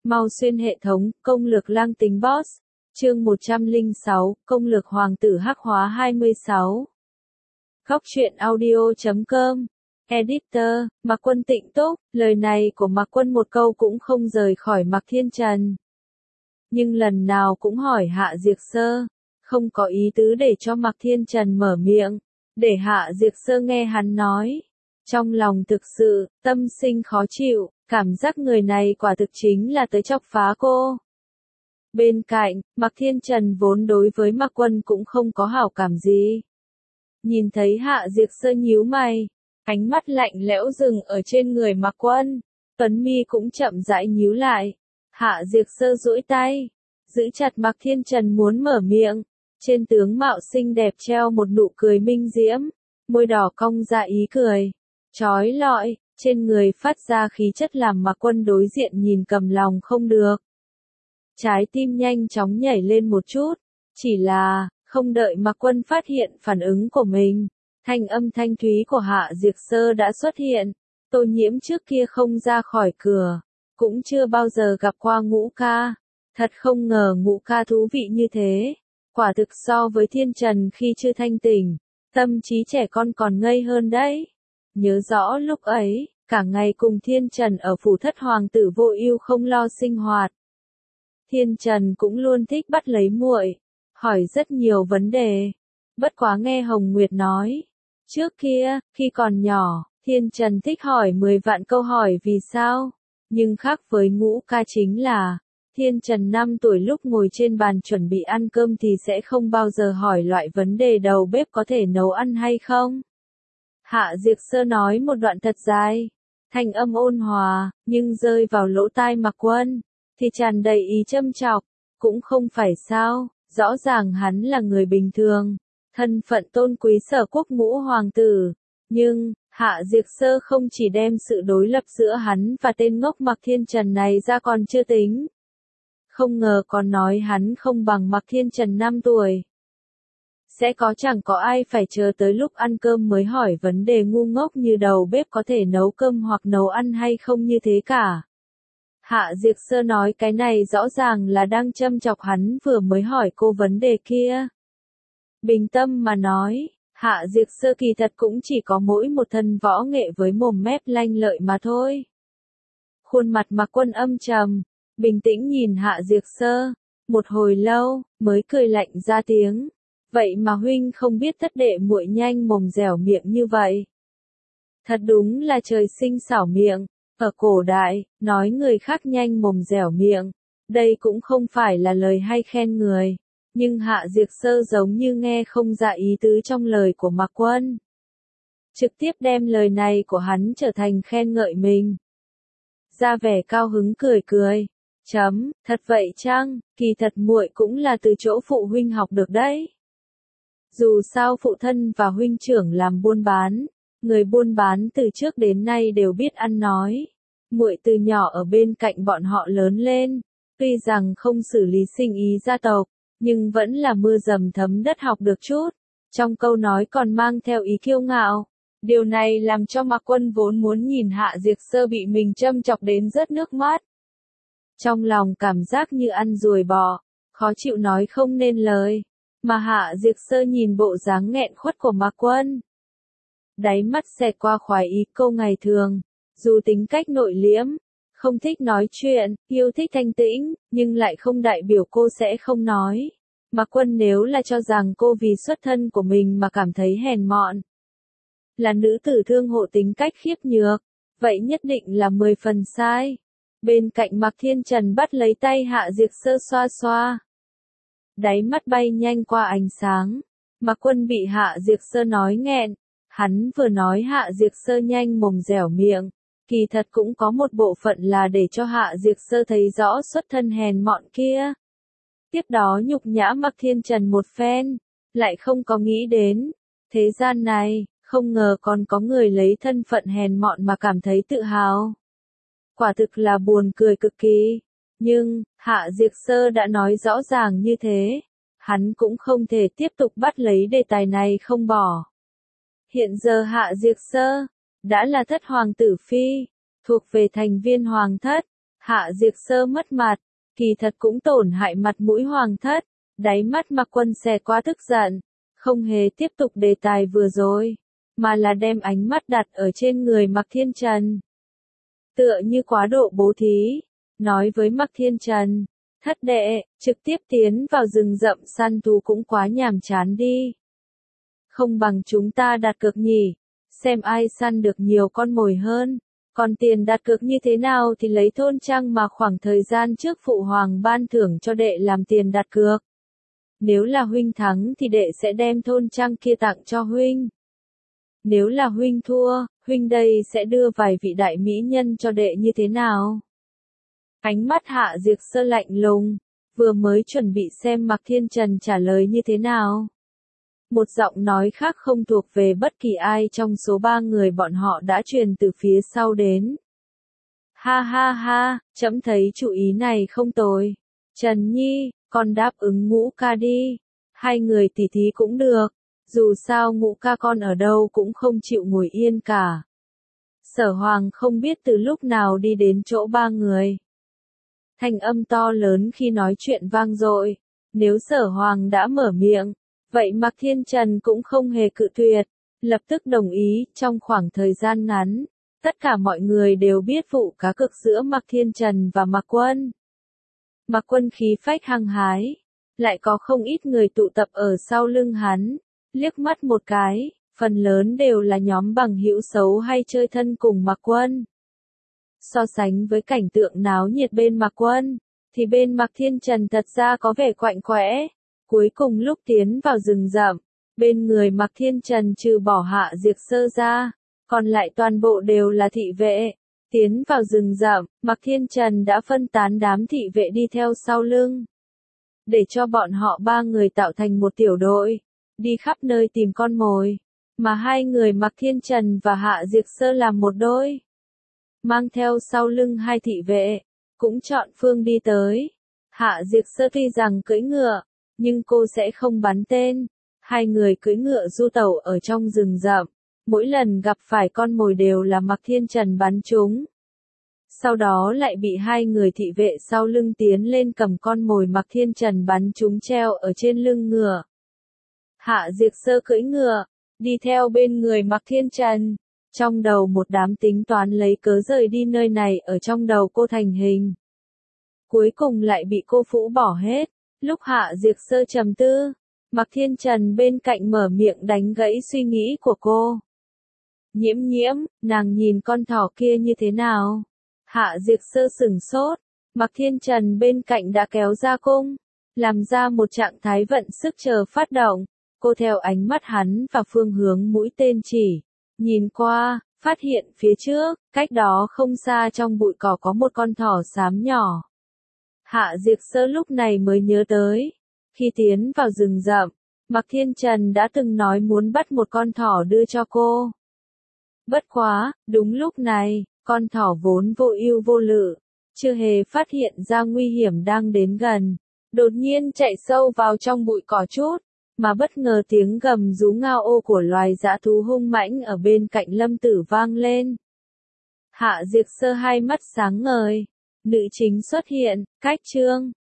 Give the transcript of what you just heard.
Mau xuyên hệ thống, công lược lang tính boss. Chương 106, công lược hoàng tử hắc hóa 26. Góc truyện audio.com. Editor, Mạc Quân Tịnh Túc, lời này của Mạc Quân một câu cũng không rời khỏi Mạc Thiên Trần. Nhưng lần nào cũng hỏi Hạ Diệt Sơ, không có ý tứ để cho Mạc Thiên Trần mở miệng, để Hạ Diệt Sơ nghe hắn nói. Trong lòng thực sự, tâm sinh khó chịu, cảm giác người này quả thực chính là tới chọc phá cô. Bên cạnh, Mạc Thiên Trần vốn đối với Mạc Quân cũng không có hảo cảm gì. Nhìn thấy Hạ Diệt Sơ nhíu mày, ánh mắt lạnh lẽo dừng ở trên người Mạc Quân, tuấn mi cũng chậm rãi nhíu lại. Hạ Diệt Sơ duỗi tay, giữ chặt Mạc Thiên Trần muốn mở miệng, trên tướng mạo xinh đẹp treo một nụ cười minh diễm, môi đỏ cong ra ý cười, chói lọi, trên người phát ra khí chất làm Mạc Quân đối diện nhìn cầm lòng không được. Trái tim nhanh chóng nhảy lên một chút, chỉ là, không đợi Mạc Quân phát hiện phản ứng của mình, thanh âm thanh thúy của Hạ Diệt Sơ đã xuất hiện. Tô Nhiễm trước kia không ra khỏi cửa, cũng chưa bao giờ gặp qua Ngũ ca, thật không ngờ Ngũ ca thú vị như thế, quả thực so với Thiên Trần khi chưa thanh tỉnh, tâm trí trẻ con còn ngây hơn đấy. Nhớ rõ lúc ấy, cả ngày cùng Thiên Trần ở phủ thất hoàng tử vô ưu không lo sinh hoạt. Thiên Trần cũng luôn thích bắt lấy muội, hỏi rất nhiều vấn đề. Bất quá nghe Hồng Nguyệt nói, trước kia, khi còn nhỏ, Thiên Trần thích hỏi 10 vạn câu hỏi vì sao. Nhưng khác với Ngũ ca chính là, Thiên Trần 5 tuổi lúc ngồi trên bàn chuẩn bị ăn cơm thì sẽ không bao giờ hỏi loại vấn đề đầu bếp có thể nấu ăn hay không. Hạ Diệt Sơ nói một đoạn thật dài, thanh âm ôn hòa, nhưng rơi vào lỗ tai Mạc Quân, thì tràn đầy ý châm chọc, cũng không phải sao, rõ ràng hắn là người bình thường, thân phận tôn quý Sở Quốc Ngũ hoàng tử, nhưng, Hạ Diệt Sơ không chỉ đem sự đối lập giữa hắn và tên ngốc Mạc Thiên Trần này ra còn chưa tính. Không ngờ còn nói hắn không bằng Mạc Thiên Trần 5 tuổi. Sẽ có chẳng có ai phải chờ tới lúc ăn cơm mới hỏi vấn đề ngu ngốc như đầu bếp có thể nấu cơm hoặc nấu ăn hay không như thế cả. Hạ Diệt Sơ nói cái này rõ ràng là đang châm chọc hắn vừa mới hỏi cô vấn đề kia. Bình tâm mà nói, Hạ Diệt Sơ kỳ thật cũng chỉ có mỗi một thân võ nghệ với mồm mép lanh lợi mà thôi. Khuôn mặt Mạc Quân âm trầm, bình tĩnh nhìn Hạ Diệt Sơ, một hồi lâu, mới cười lạnh ra tiếng. Vậy mà huynh không biết thất đệ muội nhanh mồm dẻo miệng như vậy. Thật đúng là trời sinh xảo miệng, ở cổ đại, nói người khác nhanh mồm dẻo miệng, đây cũng không phải là lời hay khen người. Nhưng Hạ Diệt Sơ giống như nghe không ra ý tứ trong lời của Mạc Quân. Trực tiếp đem lời này của hắn trở thành khen ngợi mình. Ra vẻ cao hứng cười cười. Thật vậy chăng, kỳ thật muội cũng là từ chỗ phụ huynh học được đấy. Dù sao phụ thân và huynh trưởng làm buôn bán, người buôn bán từ trước đến nay đều biết ăn nói. Muội từ nhỏ ở bên cạnh bọn họ lớn lên, tuy rằng không xử lý sinh ý gia tộc, nhưng vẫn là mưa dầm thấm đất học được chút. Trong câu nói còn mang theo ý kiêu ngạo. Điều này làm cho Mạc Quân vốn muốn nhìn Hạ Diệt Sơ bị mình châm chọc đến rớt nước mắt. Trong lòng cảm giác như ăn ruồi bò, khó chịu nói không nên lời. Mà Hạ Diệt Sơ nhìn bộ dáng nghẹn khuất của Mạc Quân. Đáy mắt xẹt qua khoái ý câu ngày thường, dù tính cách nội liễm, không thích nói chuyện, yêu thích thanh tĩnh, nhưng lại không đại biểu cô sẽ không nói. Mạc Quân nếu là cho rằng cô vì xuất thân của mình mà cảm thấy hèn mọn, là nữ tử thương hộ tính cách khiếp nhược, vậy nhất định là 10 phần sai. Bên cạnh Mạc Thiên Trần bắt lấy tay Hạ Diệt Sơ xoa xoa. Đáy mắt bay nhanh qua ánh sáng. Mạc Quân bị Hạ Diệt Sơ nói nghẹn. Hắn vừa nói Hạ Diệt Sơ nhanh mồm dẻo miệng. Kỳ thật cũng có một bộ phận là để cho Hạ Diệt Sơ thấy rõ xuất thân hèn mọn kia. Tiếp đó nhục nhã Mạc Thiên Trần một phen. Lại không có nghĩ đến. Thế gian này, không ngờ còn có người lấy thân phận hèn mọn mà cảm thấy tự hào. Quả thực là buồn cười cực kỳ. Nhưng, Hạ Diệt Sơ đã nói rõ ràng như thế, hắn cũng không thể tiếp tục bắt lấy đề tài này không bỏ. Hiện giờ Hạ Diệt Sơ đã là thất hoàng tử phi, thuộc về thành viên hoàng thất, Hạ Diệt Sơ mất mặt, kỳ thật cũng tổn hại mặt mũi hoàng thất, đáy mắt Mạc Quân xẹt qua tức giận, không hề tiếp tục đề tài vừa rồi, mà là đem ánh mắt đặt ở trên người Mạc Thiên Trần. Tựa như quá độ bố thí, nói với Mạc Thiên Trần, thất đệ, trực tiếp tiến vào rừng rậm săn thú cũng quá nhàm chán đi. Không bằng chúng ta đặt cược nhỉ, xem ai săn được nhiều con mồi hơn. Còn tiền đặt cược như thế nào thì lấy thôn trang mà khoảng thời gian trước phụ hoàng ban thưởng cho đệ làm tiền đặt cược. Nếu là huynh thắng thì đệ sẽ đem thôn trang kia tặng cho huynh. Nếu là huynh thua, huynh đây sẽ đưa vài vị đại mỹ nhân cho đệ như thế nào? Ánh mắt Hạ Diệt Sơ lạnh lùng, vừa mới chuẩn bị xem Mạc Thiên Trần trả lời như thế nào. Một giọng nói khác không thuộc về bất kỳ ai trong số ba người bọn họ đã truyền từ phía sau đến. Ha ha ha, trẫm thấy chủ ý này không tồi. Trần Nhi, con đáp ứng Ngũ ca đi. Hai người tỉ thí cũng được. Dù sao Ngũ ca con ở đâu cũng không chịu ngồi yên cả. Sở Hoàng không biết từ lúc nào đi đến chỗ ba người. Thanh âm to lớn khi nói chuyện vang dội. Nếu Sở Hoàng đã mở miệng, vậy Mạc Thiên Trần cũng không hề cự tuyệt, lập tức đồng ý. Trong khoảng thời gian ngắn, tất cả mọi người đều biết vụ cá cược giữa Mạc Thiên Trần và Mạc Quân. Mạc Quân khí phách hăng hái, lại có không ít người tụ tập ở sau lưng hắn, liếc mắt một cái, phần lớn đều là nhóm bằng hữu xấu hay chơi thân cùng Mạc Quân. So sánh với cảnh tượng náo nhiệt bên Mạc Quân, thì bên Mạc Thiên Trần thật ra có vẻ quạnh quẽ. Cuối cùng lúc tiến vào rừng rậm, bên người Mạc Thiên Trần trừ bỏ Hạ Diệt Sơ ra, còn lại toàn bộ đều là thị vệ. Tiến vào rừng rậm, Mạc Thiên Trần đã phân tán đám thị vệ đi theo sau lưng. Để cho bọn họ ba người tạo thành một tiểu đội, đi khắp nơi tìm con mồi, mà hai người Mạc Thiên Trần và Hạ Diệt Sơ làm một đôi. Mang theo sau lưng hai thị vệ, cũng chọn phương đi tới. Hạ Diệt Sơ tuy rằng cưỡi ngựa, nhưng cô sẽ không bắn tên. Hai người cưỡi ngựa du tẩu ở trong rừng rậm, mỗi lần gặp phải con mồi đều là Mạc Thiên Trần bắn chúng. Sau đó lại bị hai người thị vệ sau lưng tiến lên cầm con mồi Mạc Thiên Trần bắn chúng treo ở trên lưng ngựa. Hạ Diệt Sơ cưỡi ngựa, đi theo bên người Mạc Thiên Trần, trong đầu một đám tính toán lấy cớ rời đi nơi này ở trong đầu cô thành hình. Cuối cùng lại bị cô phũ bỏ hết. Lúc Hạ Diệt Sơ trầm tư, Mạc Thiên Trần bên cạnh mở miệng đánh gãy suy nghĩ của cô. Nhiễm nhiễm, nàng nhìn con thỏ kia như thế nào? Hạ Diệt Sơ sửng sốt, Mạc Thiên Trần bên cạnh đã kéo ra cung, làm ra một trạng thái vận sức chờ phát động. Cô theo ánh mắt hắn và phương hướng mũi tên chỉ, nhìn qua, phát hiện phía trước, cách đó không xa trong bụi cỏ có một con thỏ xám nhỏ. Hạ Diệt Sơ lúc này mới nhớ tới, khi tiến vào rừng rậm, Mạc Thiên Trần đã từng nói muốn bắt một con thỏ đưa cho cô. Bất quá, đúng lúc này, con thỏ vốn vô ưu vô lự, chưa hề phát hiện ra nguy hiểm đang đến gần, đột nhiên chạy sâu vào trong bụi cỏ chút, mà bất ngờ tiếng gầm rú ngao ô của loài dã thú hung mãnh ở bên cạnh Lâm Tử vang lên. Hạ Diệt Sơ hai mắt sáng ngời, nữ chính xuất hiện, cách chương